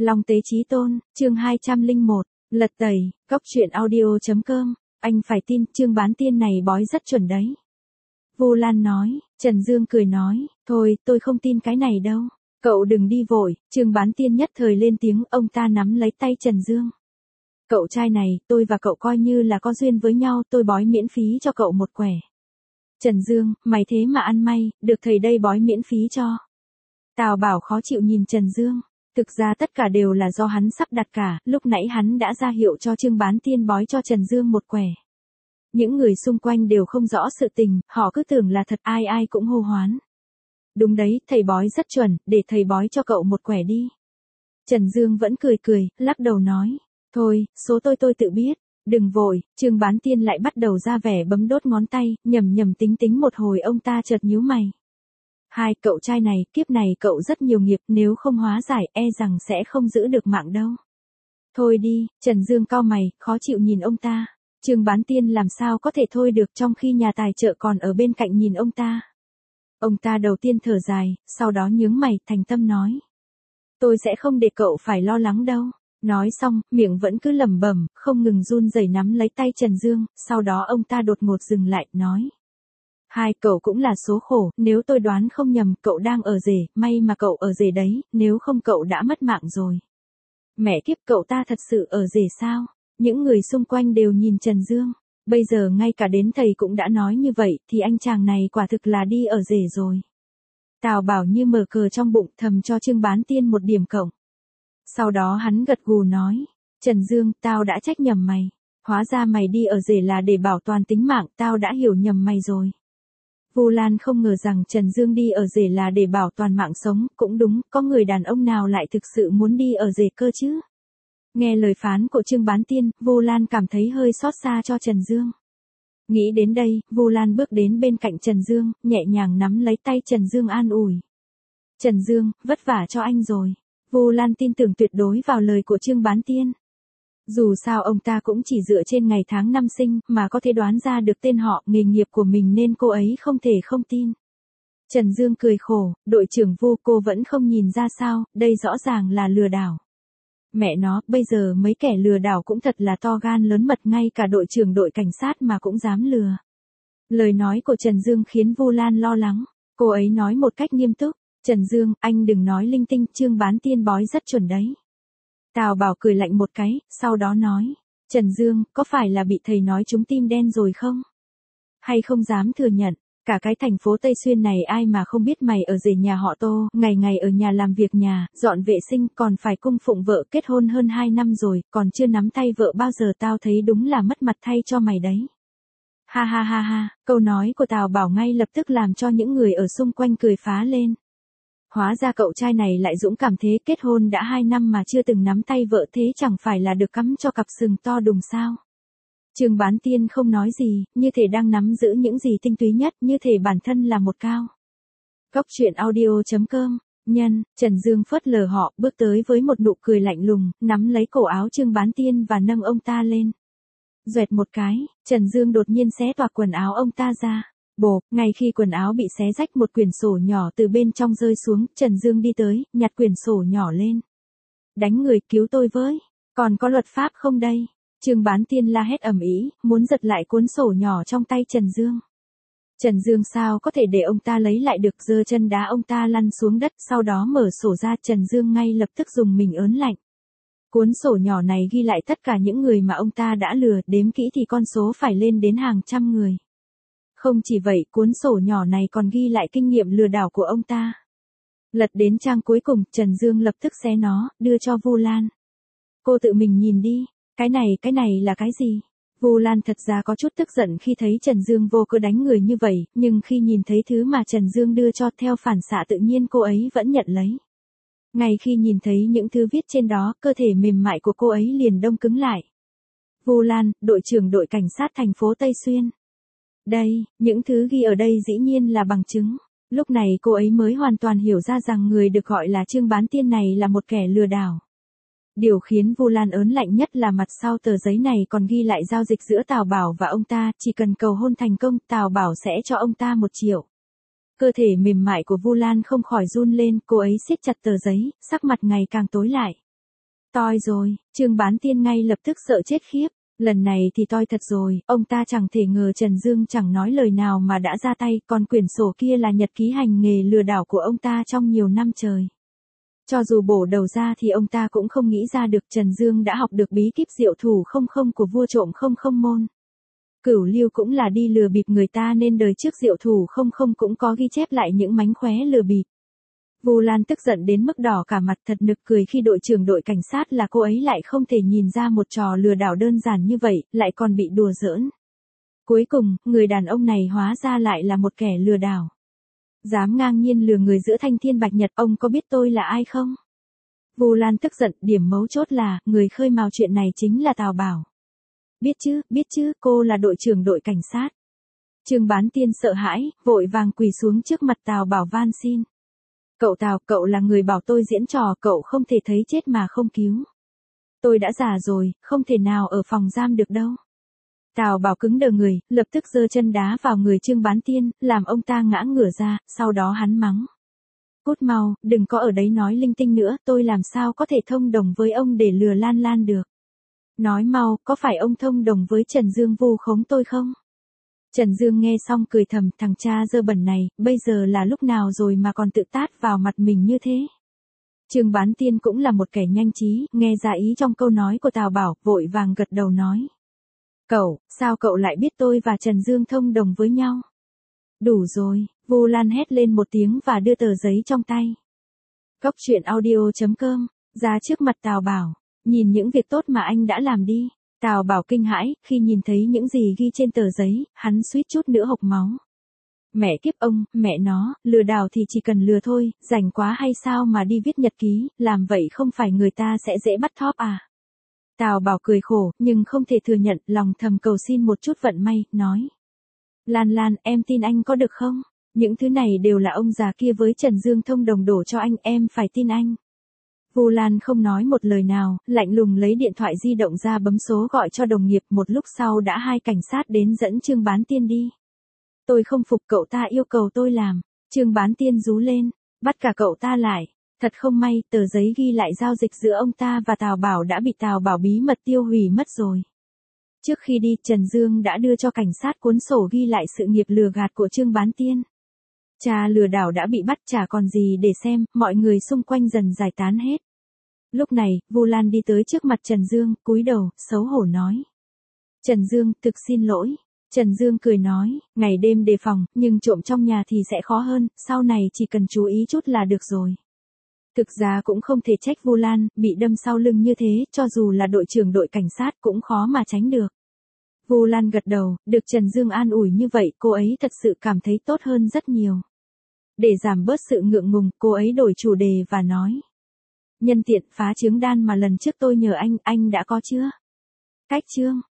Long Tế Chí Tôn, chương 201, lật tẩy, cóc truyện audio.com, anh phải tin, chương bán tiên này bói rất chuẩn đấy. Vu Lan nói, Trần Dương cười nói, thôi, tôi không tin cái này đâu. Cậu đừng đi vội, chương bán tiên nhất thời lên tiếng, ông ta nắm lấy tay Trần Dương. Cậu trai này, tôi và cậu coi như là có duyên với nhau, tôi bói miễn phí cho cậu một quẻ. Trần Dương, mày thế mà ăn may, được thầy đây bói miễn phí cho. Tào Bảo khó chịu nhìn Trần Dương. Thực ra tất cả đều là do hắn sắp đặt cả, lúc nãy hắn đã ra hiệu cho Trương Bán Tiên bói cho Trần Dương một quẻ. Những người xung quanh đều không rõ sự tình, họ cứ tưởng là thật, ai ai cũng hô hoán. Đúng đấy, thầy bói rất chuẩn, để thầy bói cho cậu một quẻ đi. Trần Dương vẫn cười cười, lắc đầu nói, thôi, số tôi tự biết, đừng vội. Trương Bán Tiên lại bắt đầu ra vẻ bấm đốt ngón tay, nhầm tính một hồi ông ta chợt nhíu mày. Hai, cậu trai này, kiếp này cậu rất nhiều nghiệp, nếu không hóa giải, e rằng sẽ không giữ được mạng đâu. Thôi đi, Trần Dương cau mày, khó chịu nhìn ông ta. Trương Bán Tiên làm sao có thể thôi được trong khi nhà tài trợ còn ở bên cạnh nhìn ông ta. Ông ta đầu tiên thở dài, sau đó nhướng mày, thành tâm nói. Tôi sẽ không để cậu phải lo lắng đâu. Nói xong, miệng vẫn cứ lẩm bẩm, không ngừng run rẩy nắm lấy tay Trần Dương, sau đó ông ta đột ngột dừng lại, nói. Hai, cậu cũng là số khổ, nếu tôi đoán không nhầm, cậu đang ở rể, may mà cậu ở rể đấy, nếu không cậu đã mất mạng rồi. Mẹ kiếp, cậu ta thật sự ở rể sao? Những người xung quanh đều nhìn Trần Dương, bây giờ ngay cả đến thầy cũng đã nói như vậy, thì anh chàng này quả thực là đi ở rể rồi. Tào Bảo như mở cờ trong bụng, thầm cho Trương Bán Tiên một điểm cộng. Sau đó hắn gật gù nói, Trần Dương, tao đã trách nhầm mày. Hóa ra mày đi ở rể là để bảo toàn tính mạng, tao đã hiểu nhầm mày rồi. Vu Lan không ngờ rằng Trần Dương đi ở rể là để bảo toàn mạng sống, cũng đúng, có người đàn ông nào lại thực sự muốn đi ở rể cơ chứ? Nghe lời phán của Trương Bán Tiên, Vu Lan cảm thấy hơi xót xa cho Trần Dương. Nghĩ đến đây, Vu Lan bước đến bên cạnh Trần Dương, nhẹ nhàng nắm lấy tay Trần Dương an ủi. Trần Dương, vất vả cho anh rồi. Vu Lan tin tưởng tuyệt đối vào lời của Trương Bán Tiên. Dù sao ông ta cũng chỉ dựa trên ngày tháng năm sinh mà có thể đoán ra được tên họ, nghề nghiệp của mình nên cô ấy không thể không tin. Trần Dương cười khổ, đội trưởng Vu, cô vẫn không nhìn ra sao, đây rõ ràng là lừa đảo. Mẹ nó, bây giờ mấy kẻ lừa đảo cũng thật là to gan lớn mật, ngay cả đội trưởng đội cảnh sát mà cũng dám lừa. Lời nói của Trần Dương khiến Vu Lan lo lắng, cô ấy nói một cách nghiêm túc, Trần Dương, anh đừng nói linh tinh, Trương Bán Tiên bói rất chuẩn đấy. Tào Bảo cười lạnh một cái, sau đó nói, Trần Dương, có phải là bị thầy nói trúng tim đen rồi không? Hay không dám thừa nhận, cả cái thành phố Tây Xuyên này ai mà không biết mày ở rể nhà họ Tô, ngày ngày ở nhà làm việc nhà, dọn vệ sinh, còn phải cung phụng vợ, kết hôn hơn 2 năm rồi, còn chưa nắm tay vợ bao giờ, tao thấy đúng là mất mặt thay cho mày đấy. Ha ha ha ha, câu nói của Tào Bảo ngay lập tức làm cho những người ở xung quanh cười phá lên. Hóa ra cậu trai này lại dũng cảm thế, kết hôn đã 2 năm mà chưa từng nắm tay vợ, thế chẳng phải là được cắm cho cặp sừng to đùng sao? Trương Bán Tiên không nói gì, như thể đang nắm giữ những gì tinh túy nhất, như thể bản thân là một cao. Cóc truyện audio.com, nhân, Trần Dương phớt lờ họ, bước tới với một nụ cười lạnh lùng, nắm lấy cổ áo Trương Bán Tiên và nâng ông ta lên. Doẹt một cái, Trần Dương đột nhiên xé toạc quần áo ông ta ra. Bộp, ngay khi quần áo bị xé rách, một quyển sổ nhỏ từ bên trong rơi xuống, Trần Dương đi tới, nhặt quyển sổ nhỏ lên. Đánh người, cứu tôi với, còn có luật pháp không đây? Trương Bán Tiên la hét ầm ĩ, muốn giật lại cuốn sổ nhỏ trong tay Trần Dương. Trần Dương sao có thể để ông ta lấy lại được, giơ chân đá ông ta lăn xuống đất, sau đó mở sổ ra, Trần Dương ngay lập tức dùng mình ớn lạnh. Cuốn sổ nhỏ này ghi lại tất cả những người mà ông ta đã lừa, đếm kỹ thì con số phải lên đến hàng trăm người. Không chỉ vậy, cuốn sổ nhỏ này còn ghi lại kinh nghiệm lừa đảo của ông ta. Lật đến trang cuối cùng, Trần Dương lập tức xé nó, đưa cho Vu Lan. Cô tự mình nhìn đi, cái này là cái gì? Vu Lan thật ra có chút tức giận khi thấy Trần Dương vô cớ đánh người như vậy, nhưng khi nhìn thấy thứ mà Trần Dương đưa cho, theo phản xạ tự nhiên cô ấy vẫn nhận lấy. Ngay khi nhìn thấy những thứ viết trên đó, cơ thể mềm mại của cô ấy liền đông cứng lại. Vu Lan, đội trưởng đội cảnh sát thành phố Tây Xuyên. Đây, những thứ ghi ở đây dĩ nhiên là bằng chứng. Lúc này cô ấy mới hoàn toàn hiểu ra rằng người được gọi là Trương Bán Tiên này là một kẻ lừa đảo. Điều khiến Vu Lan ớn lạnh nhất là mặt sau tờ giấy này còn ghi lại giao dịch giữa Tào Bảo và ông ta, chỉ cần cầu hôn thành công, Tào Bảo sẽ cho ông ta 1 triệu. Cơ thể mềm mại của Vu Lan không khỏi run lên, cô ấy siết chặt tờ giấy, sắc mặt ngày càng tối lại. Toi rồi, Trương Bán Tiên ngay lập tức sợ chết khiếp. Lần này thì toi thật rồi, ông ta chẳng thể ngờ Trần Dương chẳng nói lời nào mà đã ra tay, còn quyển sổ kia là nhật ký hành nghề lừa đảo của ông ta trong nhiều năm trời. Cho dù bổ đầu ra thì ông ta cũng không nghĩ ra được Trần Dương đã học được bí kíp diệu thủ 00 của vua trộm 00 môn. Cửu Lưu cũng là đi lừa bịp người ta nên đời trước diệu thủ 00 cũng có ghi chép lại những mánh khóe lừa bịp. Vu Lan tức giận đến mức đỏ cả mặt, thật nực cười khi đội trưởng đội cảnh sát là cô ấy lại không thể nhìn ra một trò lừa đảo đơn giản như vậy, lại còn bị đùa giỡn. Cuối cùng, người đàn ông này hóa ra lại là một kẻ lừa đảo. Dám ngang nhiên lừa người giữa thanh thiên bạch nhật, ông có biết tôi là ai không? Vu Lan tức giận, điểm mấu chốt là, người khơi mào chuyện này chính là Tào Bảo. Biết chứ, cô là đội trưởng đội cảnh sát. Trương Bán Tiên sợ hãi, vội vàng quỳ xuống trước mặt Tào Bảo van xin. Cậu Tào, cậu là người bảo tôi diễn trò, cậu không thể thấy chết mà không cứu. Tôi đã già rồi, không thể nào ở phòng giam được đâu. Tào Bảo cứng đờ người, lập tức giơ chân đá vào người Trương Bán Tiên, làm ông ta ngã ngửa ra, sau đó hắn mắng. Cút mau, đừng có ở đấy nói linh tinh nữa, tôi làm sao có thể thông đồng với ông để lừa Lan Lan được. Nói mau, có phải ông thông đồng với Trần Dương vu khống tôi không? Trần Dương nghe xong cười thầm, thằng cha dơ bẩn này, bây giờ là lúc nào rồi mà còn tự tát vào mặt mình như thế? Trương Bán Tiên cũng là một kẻ nhanh trí, nghe ra ý trong câu nói của Tào Bảo, vội vàng gật đầu nói. Sao cậu lại biết tôi và Trần Dương thông đồng với nhau? Đủ rồi, Vu Lan hét lên một tiếng và đưa tờ giấy trong tay. Cóc truyện audio.com, ra trước mặt Tào Bảo, nhìn những việc tốt mà anh đã làm đi. Tào Bảo kinh hãi, khi nhìn thấy những gì ghi trên tờ giấy, hắn suýt chút nữa hộc máu. Mẹ kiếp ông, mẹ nó, lừa đảo thì chỉ cần lừa thôi, rảnh quá hay sao mà đi viết nhật ký, làm vậy không phải người ta sẽ dễ bắt thóp à? Tào Bảo cười khổ, nhưng không thể thừa nhận, lòng thầm cầu xin một chút vận may, nói. Lan Lan, em tin anh có được không? Những thứ này đều là ông già kia với Trần Dương thông đồng đổ cho anh, em phải tin anh. Vu Lan không nói một lời nào, lạnh lùng lấy điện thoại di động ra bấm số gọi cho đồng nghiệp, một lúc sau đã hai cảnh sát đến dẫn Trương Bán Tiên đi. Tôi không phục, cậu ta yêu cầu tôi làm. Trương Bán Tiên rú lên, bắt cả cậu ta lại. Thật không may, tờ giấy ghi lại giao dịch giữa ông ta và Tào Bảo đã bị Tào Bảo bí mật tiêu hủy mất rồi. Trước khi đi, Trần Dương đã đưa cho cảnh sát cuốn sổ ghi lại sự nghiệp lừa gạt của Trương Bán Tiên. Cha lừa đảo đã bị bắt, chả còn gì để xem, mọi người xung quanh dần giải tán hết. Lúc này, Vu Lan đi tới trước mặt Trần Dương, cúi đầu, xấu hổ nói. Trần Dương, thực xin lỗi. Trần Dương cười nói, ngày đêm đề phòng, nhưng trộm trong nhà thì sẽ khó hơn, sau này chỉ cần chú ý chút là được rồi. Thực ra cũng không thể trách Vu Lan, bị đâm sau lưng như thế, cho dù là đội trưởng đội cảnh sát cũng khó mà tránh được. Vu Lan gật đầu, được Trần Dương an ủi như vậy, cô ấy thật sự cảm thấy tốt hơn rất nhiều. Để giảm bớt sự ngượng ngùng, cô ấy đổi chủ đề và nói. Nhân tiện phá trướng đan mà lần trước tôi nhờ anh đã có chưa? Cách chương.